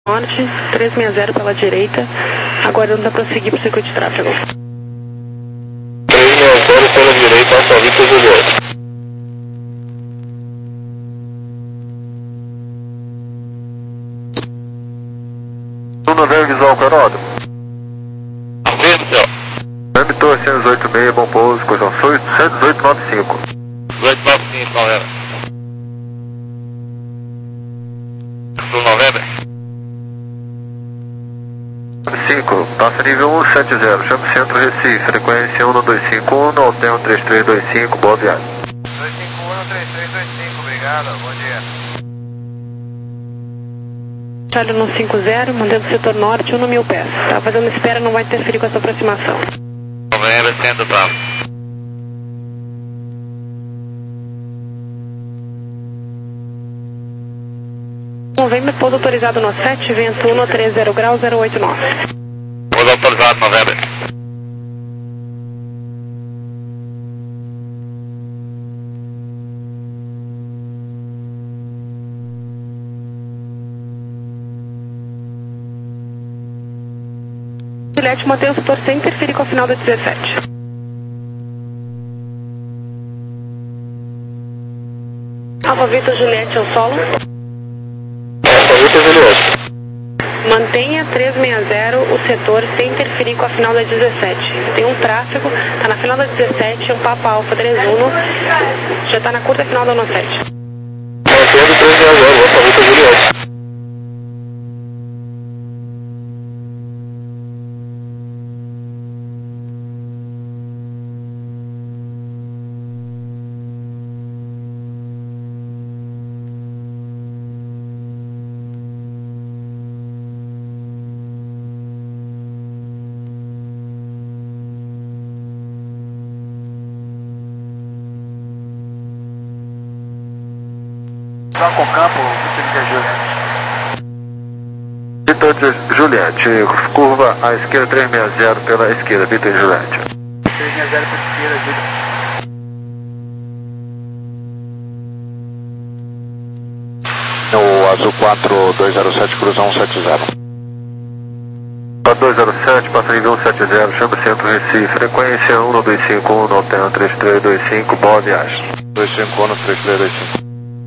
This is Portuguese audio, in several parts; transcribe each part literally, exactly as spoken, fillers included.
Norte, trezentos e sessenta pela direita, aguardando para prosseguir para o circuito de tráfego. trezentos e sessenta pela direita, Alfa Victor Juliette. Tudo bem, visual Carolho? Vendo, senhor. M Torre cento e oito seis, bom pouso, posição cento e dezoito nove cinco. dezoito nove cinco, galera. Do novembro. cinco, passa nível cento e setenta, chama Centro Recife, frequência um dois cinco um, Alten três três dois cinco, boa viagem. dois cinco um, três três dois cinco, obrigado, bom dia. Charlie no cinco zero, mantendo o setor norte, um no mil pés. Tá fazendo espera, não vai interferir com essa aproximação. Novembro, centro, tá. Novembro, pouso autorizado no sete, vento um três zero graus, zero oito nove. Pouso autorizado, novembro. Juliette, mantém o setor sem interferir com o final da dezessete. Alfa Victor Juliette ao solo. Alfa Victor Juliette. Mantenha trezentos e sessenta o setor sem interferir com a final da dezessete. Tem um tráfego, tá na final da dezessete, um Papa Alfa trinta e um, já tá na curta final da sete. Mantendo trezentos e sessenta, Alfa Victor Juliette. Com o campo, Vitor de Juliette, curva à esquerda trezentos e sessenta pela esquerda, Vitor de Juliette. trezentos e sessenta pela esquerda, Júlio. O Azul quatro dois zero sete, cruza um sete zero. dois zero sete, passa nível cento e setenta, chama Centro Recife, frequência um dois cinco um, Alten três três dois cinco, boa viagem. dois cinco um, três três dois cinco.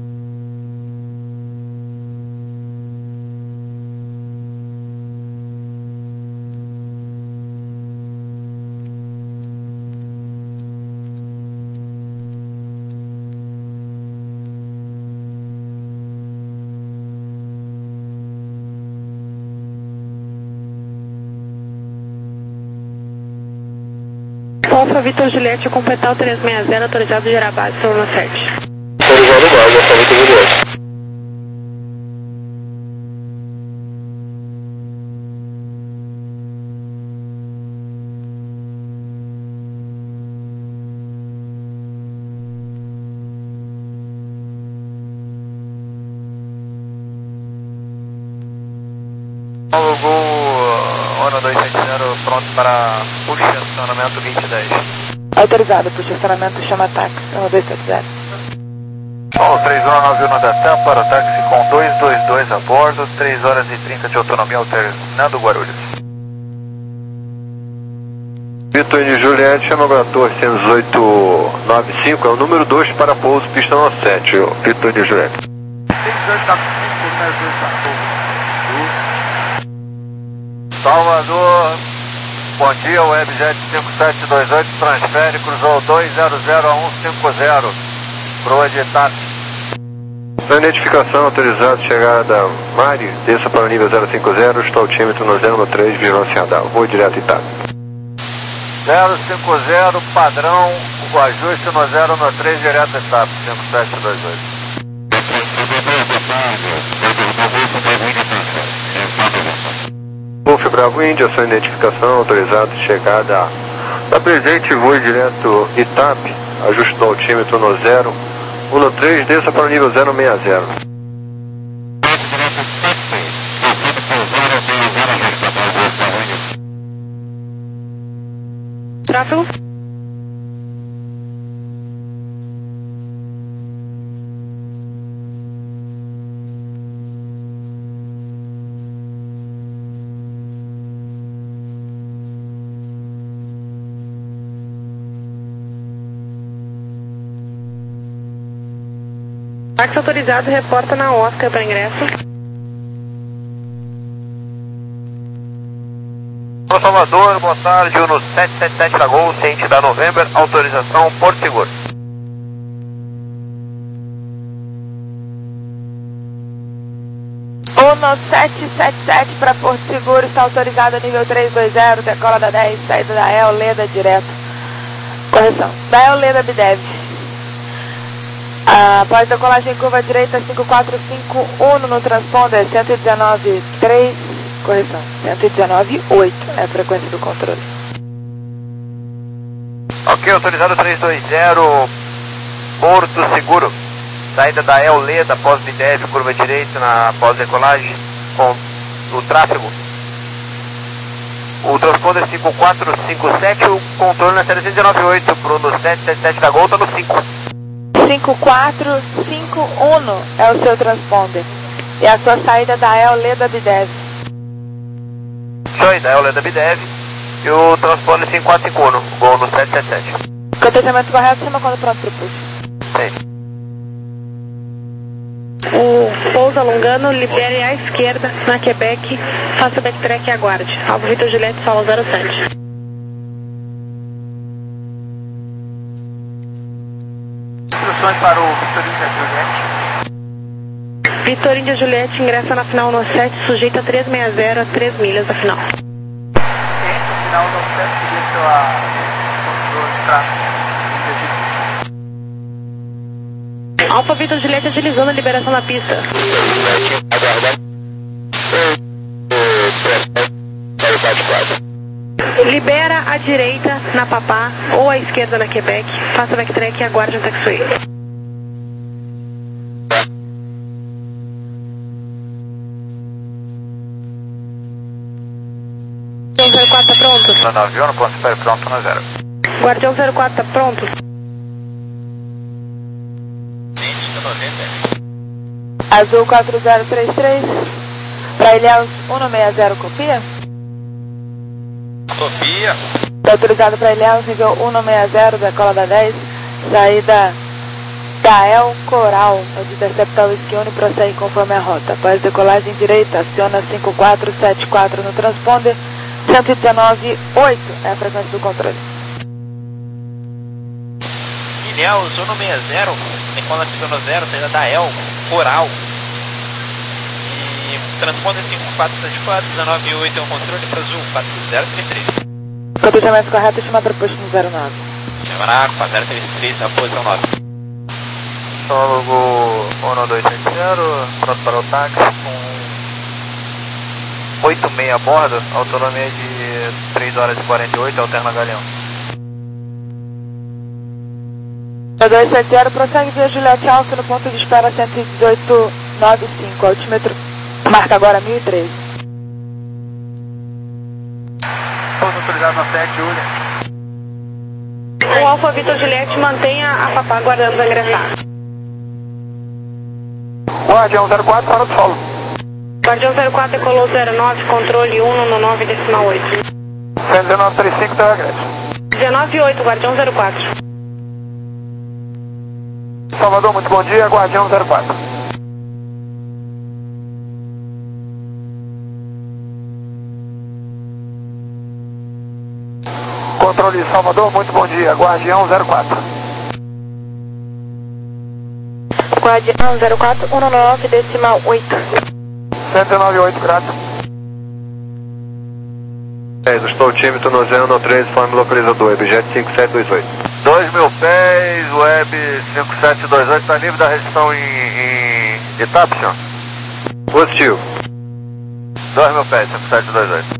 Alfa Victor Juliette, completar o trezentos e sessenta, autorizado gerar base, solo no sete. Autorizado base, Alfa Victor Juliette. O Gol um dois sete zero pronto para push estacionamento vinte e dez. Autorizado, puxa estacionamento, chama táxi, um dois sete zero. Paulo três um nove um da TAM para o táxi com duzentos e vinte e dois a bordo, três horas e trinta de autonomia alternando Guarulhos. Vitor de Juliette, chama agora Torre cento e dezoito nove cinco, é o número dois para pouso, pista no sete, Vitor de Juliette. Salvador, bom dia, Webjet cinco sete dois oito, transfere, cruzou dois zero zero a um cinco zero, proa de TAP. Na identificação autorizado, chegada Mari, desça para o nível zero cinco zero, estou altímetro no zero três, vigilância radar, vou direto Itá. zero cinco zero, padrão, o ajuste no zero no três, direto Itá, cinco sete dois oito. Wolf Bravo Índia, sua identificação autorizado, chegada da presente, voo direto Itap, ajuste do altímetro no zero um três, desça para o nível zero seis zero. Tráfego. Táxi autorizado, reporta na Oscar para ingresso. Pro Salvador, boa tarde, Uno sete sete sete da Gol, ciente da November, autorização Porto Seguro. Uno sete sete sete para Porto Seguro, está autorizado nível três dois zero, decola da dez, saída da El Leda direto. Correção, da El Leda Bidev. Após decolagem em curva direita cinco quatro cinco Uno no transponder cento e dezenove três, correção, cento e dezenove oito é a frequência do controle. Ok, autorizado três dois zero, Porto Seguro. Saída da El Leda, após Bidev, curva direita, na pós-decolagem, com o tráfego. O transponder cinco quatro cinco sete, o controle na série cento e dezenove oito, pro no sete sete sete da Gol, tá no cinco. cinco quatro cinco Uno é o seu transponder. E a sua saída da El Leda Bidev. Show aí, da El Leda Bidev. E o transponder cinco quatro cinco Uno, Gol no sete sete sete. Acontecimento correto, chama quando pronto pro push. Sim. O pouso alongando, libere à esquerda na Quebec, faça backtrack e aguarde. Alvo Vitor Juliette, solo zero sete. Instruções para o Vitor Índia Juliette. Vitor Índia Juliette ingressa na final no sete, sujeita trezentos e sessenta a três milhas da final. Ciente, final no sete, sujeito a controle de tráfego. Alfa Vitor Juliette agilizando a liberação da pista. Libera à direita na Papá ou à esquerda na Quebec. Faça backtrack e aguarde o taxiway. Guardião zero quatro tá pronto? No avião, no ponto super pronto no zero. Guardião zero quatro tá pronto? Azul quatro zero três três, para Ilhéus cento e sessenta, copia? Copia. Está autorizado para Ilhéus, nível cento e sessenta, decola da dez, saída da El Coral, onde intercepta o Esquione e prossegue conforme a rota. Após decolagem direita, aciona cinco quatro sete quatro no transponder, cento e dezenove oito é a frequência do controle. Ilhéus cento e sessenta, decola cinco zero, saída da El Coral. E transponder cinco quatro sete quatro, dezenove oito é o controle para Azul quatro zero três três. Acontecimento correto, chama para posto no zero nove. Chamará quatro zero três três, na posição nove. Sólogo Uno dois sete zero, pronto para o táxi, com oito seis a bordo, autonomia de três horas e quarenta e oito, alterna Galeão. dois sete zero, prossegue via Juliette Alfa no ponto de espera cento e dezoito noventa e cinco, altímetro, marca agora mil e treze. Pouso autorizado na sete, Julia. O Alfa Vitor Juliette mantenha a Papá aguardando para ingressar. Guardião zero quatro, para o solo. Guardião zero quatro decolou zero nove, controle um no nove decimal oito. cento e dezenove trinta e cinco, tá regresso. dezenove oito, Guardião zero quatro. Salvador, muito bom dia, Guardião zero quatro. Controle Salvador, muito bom dia, Guardião zero quatro. Guardião zero quatro, um nove decimal oito. cento e dezenove oito, grato. Estou o time, estou no zero três, forma localizador, Webjet cinco sete dois oito. dois mil pés, Web cinco sete dois oito, está livre da restrição em, em Itap, senhor? Positivo. dois mil pés, cinco sete dois oito.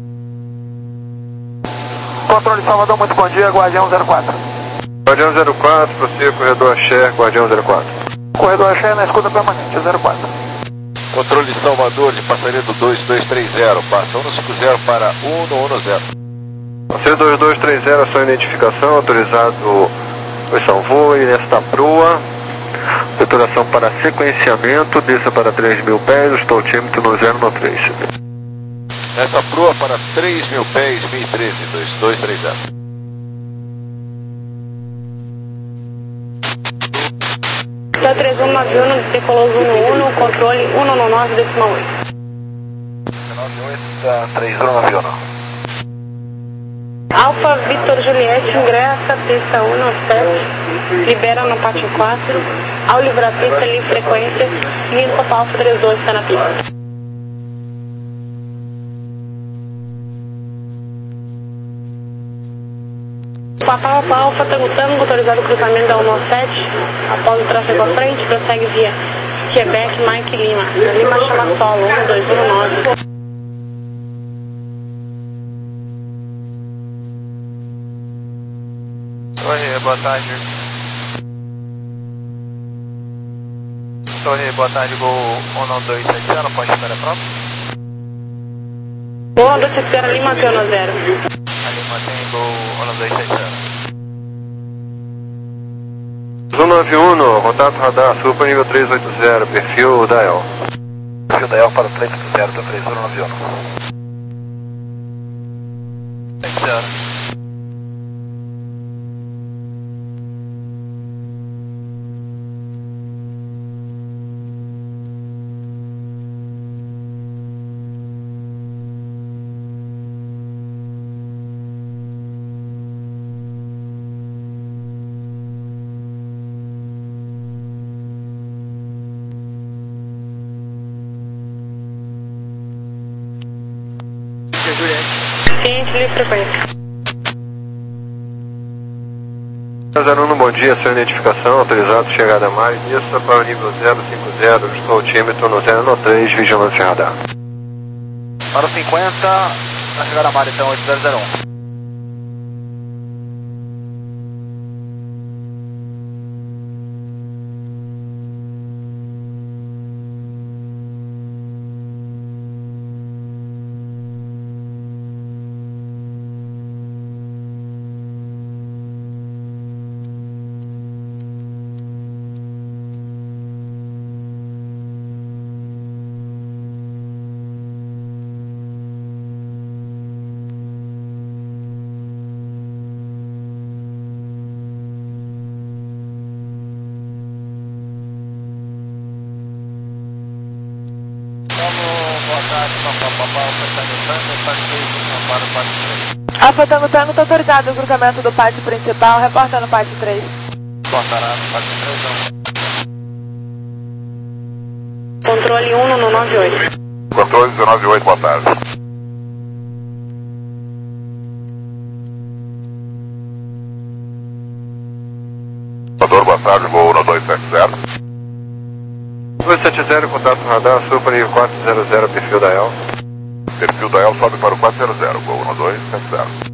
Controle Salvador, muito bom dia, Guardião zero quatro. Guardião zero quatro, prossiga corredor Axé, Guardião zero quatro. Corredor Axé na escuta permanente, zero quatro. Controle Salvador de passageiro dois dois três zero, passa um cinco zero para um um zero. Passageiro dois dois três zero, sua identificação, autorizado São Voo, nesta proa, deturação para sequenciamento, desça para três mil pés, estou o time no zero três. Nesta proa para três mil pés, mil e treze, dois dois três zero. Tá três um nove um, um nove nove decimal oito. nove oito, três um nove um. Alfa Vitor Juliette ingressa, pista um nove sete, libera no pátio quatro, ao livrar a pista, livre frequência, linha do Papa Alfa três dois está na pista. Papa Alfa Alfa Tango Tango, autorizado o cruzamento da um nove sete, após o tráfego à frente, prossegue via Quebec, Mike Lima, Lima chama solo, um dois um nove. Torre, boa tarde. Torre, boa tarde, Gol um nove dois sete zero, pode estar pronto? Gol dois sete zero, Lima tem um zero. A Lima tem Gol um nove dois sete zero. um nove um, contato radar, sul para nível três oito zero, perfil da E L. Perfil da E L para o três oito zero, da três um nove um. sete zero. Ciente, livre frequência. zero um, bom dia, sua identificação, autorizado, chegada a mais, isso para o nível zero cinco zero, estou altímetro no zero três, vigilância radar. Para o cinquenta, na chegada a mar, então, oito zero zero um. Alfa Tango Tango, está autorizado o cruzamento do pátio principal, reporta no pátio três. Reportará no pátio três. Controle um no nove oito. Controle um nove oito, boa tarde. Motor, boa tarde, voo um dois sete zero. dois sete zero, contato radar, sul para nível quatro zero zero, perfil da E L. Perfil da E L sobe para o quatro zero zero, voo um dois sete zero.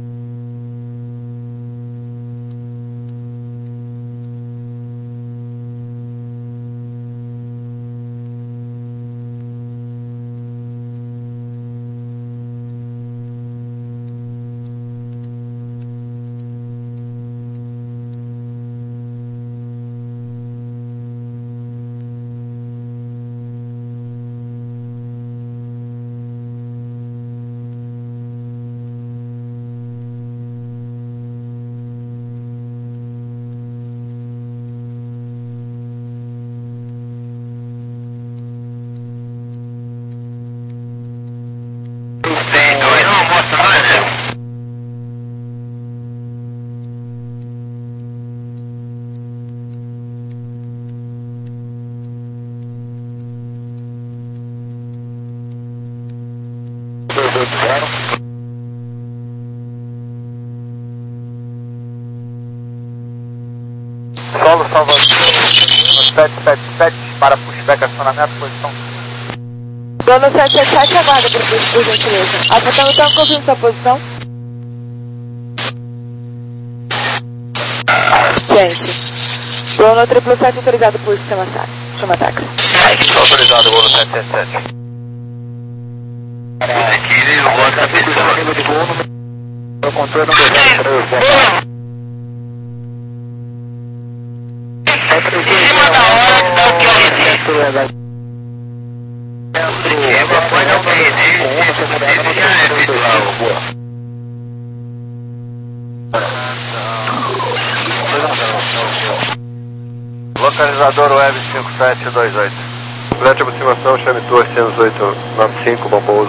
Solo Salvador, sete sete sete, para pushback, acionamento, posição. Dono sete sete sete, aguarda por, por gentileza. Alfa Tango Tango, confirma sua posição. Gente. Dono triplo sete, autorizado por sistema táxi. Chama táxi. Autorizado, Dono sete sete sete. O controle não deu. Em cima da hora que dá o que eu recebi. Depois eu perdi. Localizador Web cinco sete dois oito. Frete aproximação, chame torre cento e oito noventa e cinco, bom pouso.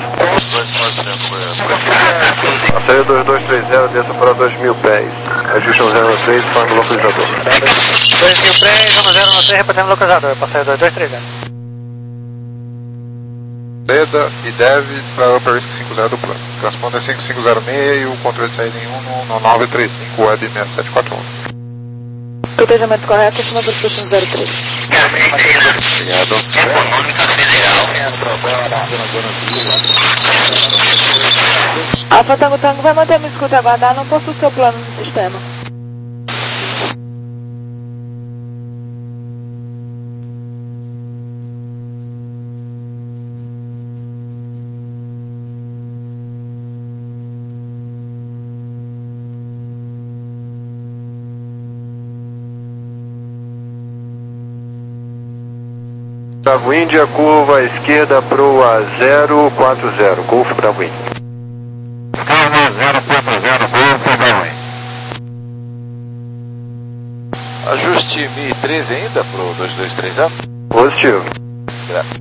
A saída dois dois três zero, desça para dois mil pés. Ajuste um zero três, forma o localizador. dois mil pés, um zero três, reportando o localizador. Passei dois dois três zero. Leda e deve para Upper Risk cinco zero do plano. Transponder cinco cinco zero seis e o controle de saída em um no nove três cinco, web seis sete quatro um. Protejamento correto, acima do Custom zero três. Obrigado. Econômica Federal. Alfa Tango Tango vai manter a minha escuta e aguardar, não possui seu plano no sistema. Bravo Índia, curva à esquerda para o A zero quatro zero, Golfo Bravo Índia. zero quatro zero, Golfo Bravo Índia. Ajuste M I treze ainda para o dois dois três zero? Positivo. Graças.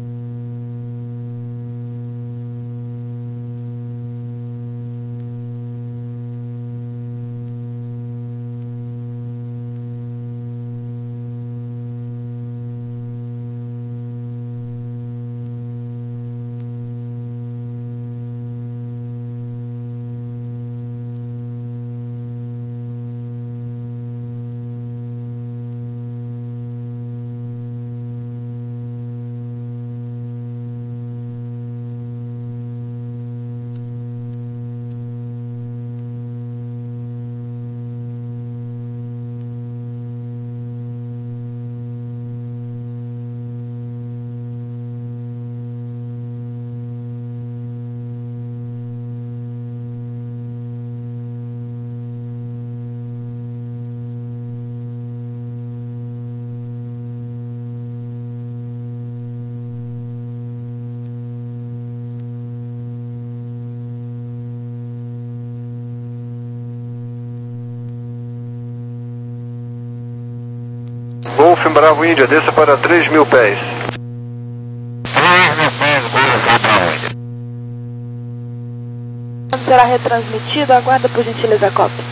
Golfo Bravo Índia, desça para três mil pés. Quando será retransmitido, aguarda por gentileza a cópia.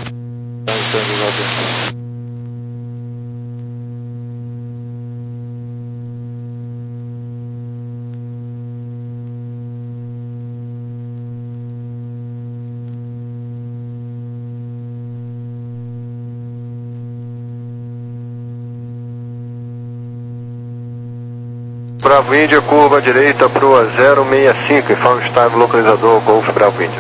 Bravo Índia, curva à direita para o A zero seis cinco, informe o estado localizador, Golfo Bravo Índia.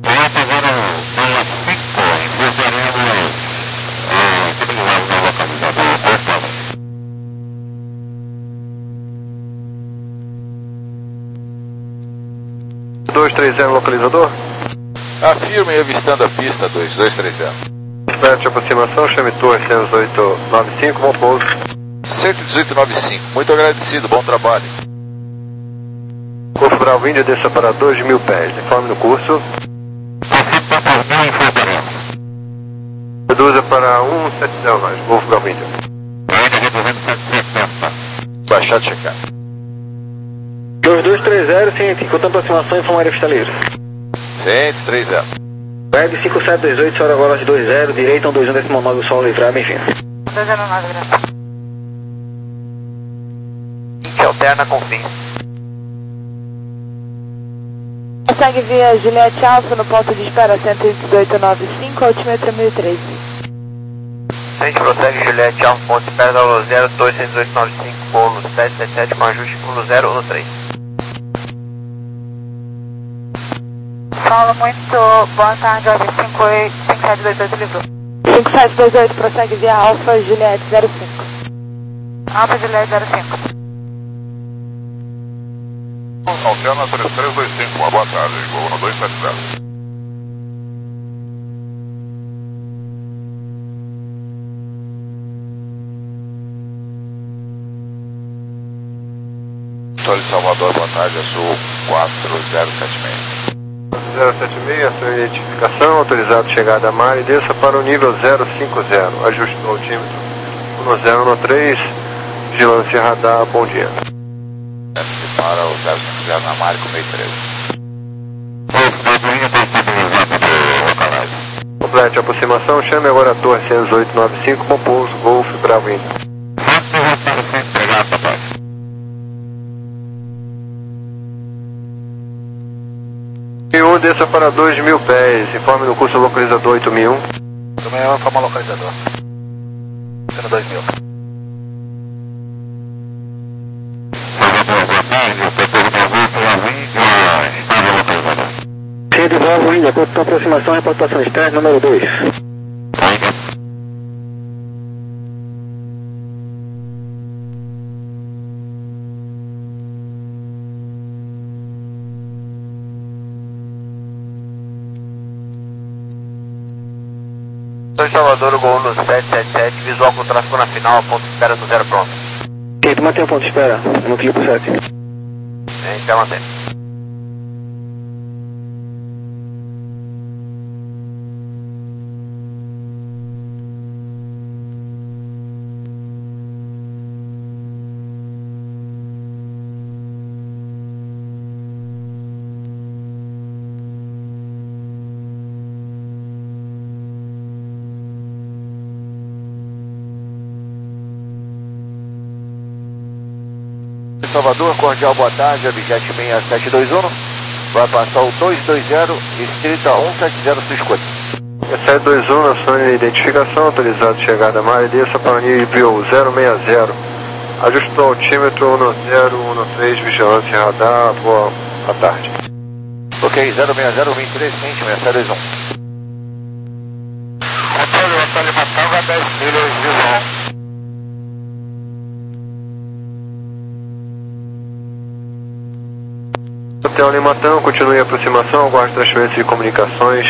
dois três zero localizador? Afirme avistando a pista dois dois três zero. Frete aproximação, chame torre cento e oito noventa e cinco, bom pouso. cento e dezoito noventa e cinco, muito agradecido, bom trabalho. Golfo Bravo Índia, desça para dois mil pés, informe no curso. Reduza para cento e setenta mais, Golfo Bravo Índia. Baixar de checar. dois dois três zero, ciente, encontrando aproximação em Formaria Cristaleiro. cento e três zero. Web cinco sete dois oito, Sora Golas dois zero, direita um dois um, décimo nove, Sol livrar, bem-vindo. dois zero nove, graças. Que alterna com fim. Consegue via Juliette Alfa no ponto de espera cento e dezoito noventa e cinco, altímetro mil e treze. A gente prossegue Juliette Alfa, ponto de espera da Lua zero, dois cento e dezoito noventa e cinco, bônus sete sete sete com ajuste um zero um três. Paulo, muito boa tarde, Web cinco sete dois oito livrou. cinco sete dois oito, prossegue via Alfa Juliette zero cinco. Alfa Juliette zero cinco. Alterna três três dois cinco, uma boa tarde, vou no dois sete zero. Torre de Salvador, boa tarde, eu sou quatro zero sete seis. zero sete seis, sua identificação, autorizado chegada a mar e desça para o nível zero cinco zero, ajuste do altímetro um zero um três, vigilância radar, bom dia. para o zero cinco zero na Mário com meio treze. Complete a aproximação, chame agora a Torre cento e oito noventa e cinco com pouso Golf Bravo India. E um desça para dois mil pés, informe no curso localizador oito mil e um. Também é informa localizador. Sendo dois mil. Sede Bravo India, acordo com aproximação, reportação externa, número dois. Salvador, Gol no sete sete sete, visual com tráfego na final, ponto de espera no zero pronto. Tento manter o ponto de espera, no clipe sete. A gente vai manter. Salvador, cordial boa tarde, objeto seis sete dois um, vai passar o dois dois zero, estrita um sete zero, sua escolha. sete dois um, na sua identificação, autorizado chegada a Mário, desça para o nível zero seis zero, ajustou o altímetro um zero um três, vigilância radar, boa tarde. Ok, zero seis zero, vinte e três, seis sete dois um. Controle, Antônio Matanga, dez milhas, visual. Hotel Limatão, continue a aproximação, aguarde transferência de comunicações.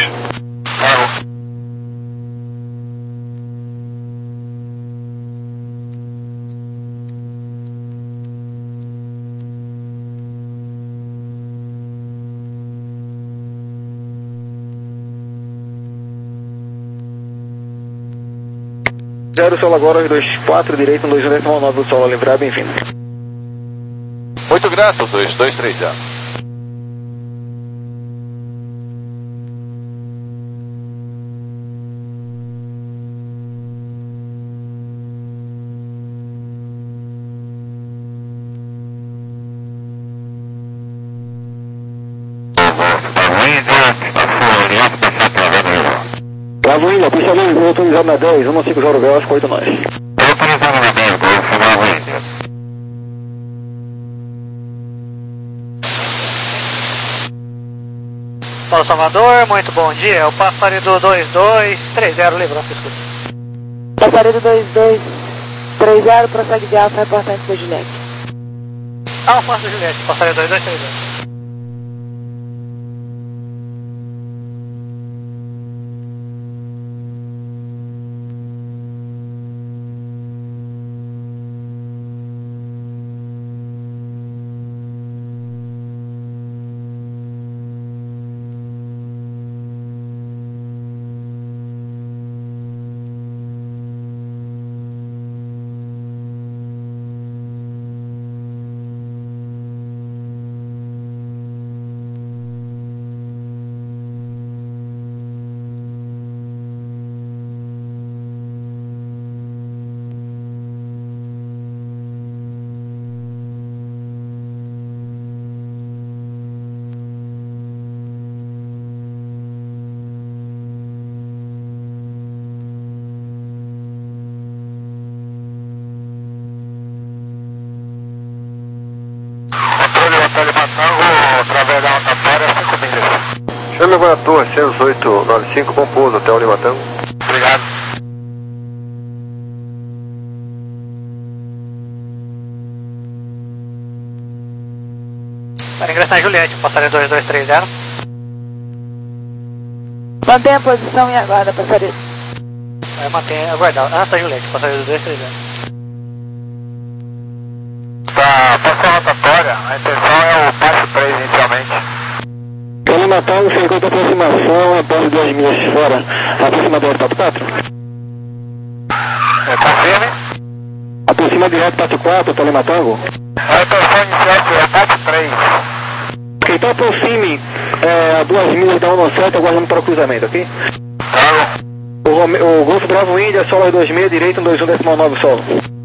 Zero solo agora, dois quatro, direito, um dois um nove do solo, livrar, bem-vindo. Muito graças, dois dois três zero. Bravo India, pista dois, vou autorizado na dez, um cinco zero Bel, oito nós. Autorizado na dez, Bravo India. Paulo Salvador, muito bom dia, é o Passaredo dois dois três zero, livrou, escuta. Passaredo dois dois três zero, prossegue de alfa, reportante da Juliette. Ah, Força Juliette, Passaredo dois dois três zero. Chame agora a Torre cento e oito noventa e cinco com pouso, Hotel Limatão. Obrigado. Para ingressar em Juliette, Passaredo dois dois três zero. Mantenha a posição e aguarda, Passaredo. É, mantenha, aguardar. Ah, tá, Juliette, Passaredo dois três zero. Tá, passou a rotatória, a intenção é o passe três inicialmente. Limatão, chegou de aproximação, após duas milhas fora, aproximador quatro quatro. É, confirme. Aproxima de reto quatro quatro, Limatango. Rotação inicial é quatro três. Ok, então aproxime é, a duas milhas da um sete, aguardando para o cruzamento, ok? Tá. O, Rome, o Golfo Bravo Índia, solo às dois seis, direito, um dois um, decimal nove solo.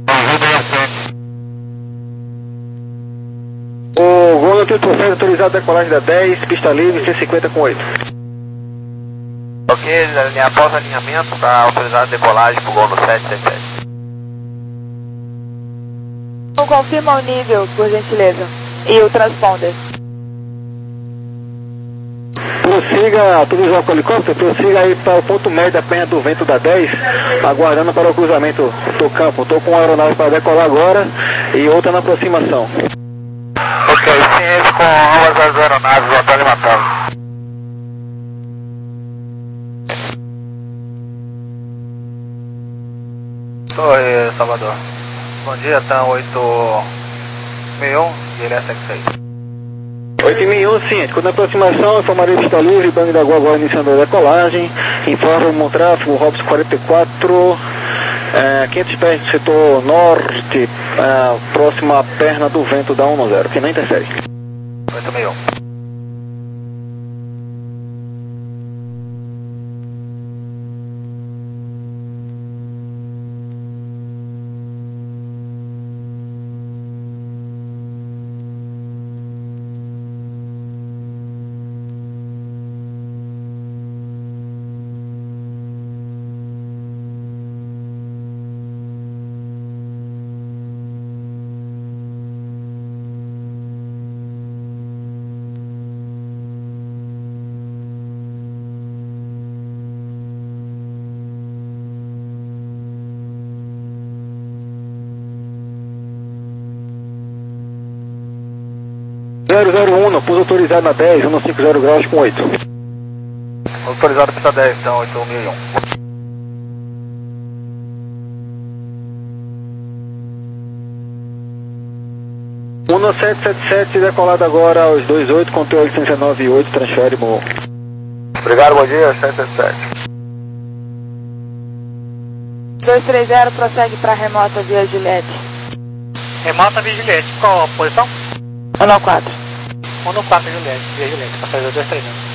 O Gol no tiro processo autorizado decolagem da dez, pista livre, cento e cinquenta com oito. Ok, após alinhamento, está autorizado decolagem para o Gol no sete sete sete. Confirma o nível, por gentileza, e o transponder. Prossiga, autorizar o helicóptero, prossiga aí para o ponto médio da penha do vento da dez, aguardando para o cruzamento do campo. Estou com uma aeronave para decolar agora e outra na aproximação. Ok, ciente com ambas as aeronaves, o Antônio Matão. Oi, Salvador. Bom dia, tá oito seis um e ele é sete seis. oito seis um, ciente. Quando a aproximação, informarei pista livre, Bang da Gua agora iniciando a decolagem. Informa o tráfego, Robson quarenta e quatro, é, quinhentos pés do setor norte, é, próxima à perna do vento da um zero, que não interfere. oito seis um. zero zero um, pouso autorizado na dez, cento e cinquenta graus com oito. Autorizado pista dez, então oito seis um. um sete sete sete, decolado agora aos vinte e oito, conteúdo licença nove e oito, transfere mo. Obrigado, bom dia, sete sete sete. dois três zero, prossegue para remota via Juliette. Remota via Juliette, qual a posição? um no quatro. um no quatro, Juliette, via Juliette, passageiro dois três zero.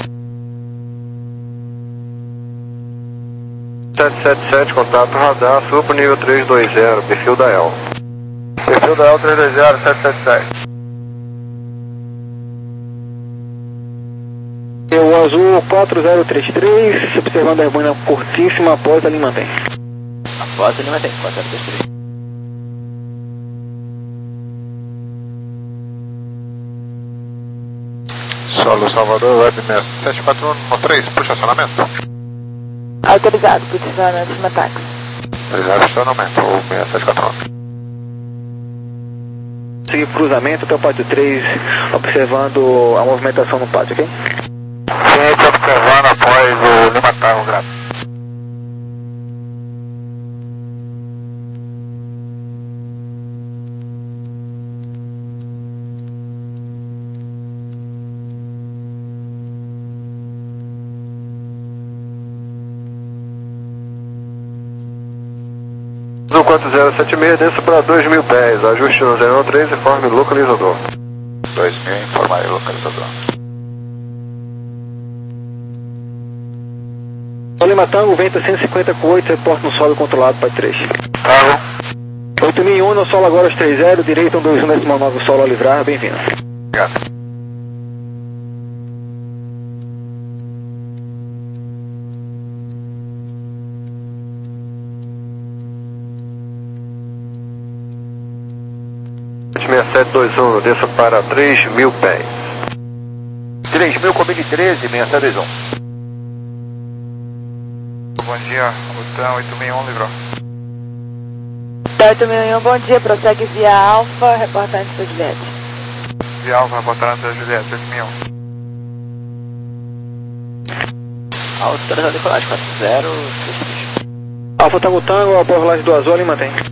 sete sete sete, contato radar, suba para o nível trezentos e vinte, perfil da E L. Perfil da E L trezentos e vinte, sete sete sete. O azul quatro zero três três, observando a boina curtíssima após a linha mantém. Após a linha mantém, quatro zero três três. Solo Salvador, Web seis sete quatro um três, puxa acionamento. Autorizado, posicionamento de ataque. Autorizado acionamento, ou seis sete quatro um. Seguir cruzamento até o pátio três, observando a movimentação no pátio, ok? Ciente observando após o Lima Tarro, graças. quatro zero sete seis, desça para dois mil pés, ajuste no zero três e informe localizador. dois mil, informar localizador. Lima Tango, vento cento e cinquenta com oito, reporte no solo controlado para três. Tá oito mil e um, no solo agora aos três zero, direito um dois um, decimal nove, solo a livrar, bem-vindo. Obrigado. seis sete dois um, desça para três mil pés. três mil, Comini treze, seis sete dois um. Bom dia, Lutan oito seis um, livrou. oito mil e um, bom dia, prossegue via Alfa, reportante da Juliette. Via Alfa, reportante da Juliette, oito seis um. Autorizado decolagem quatro zero três três. Alfa Tango Tango, após o do azul, ali mantém.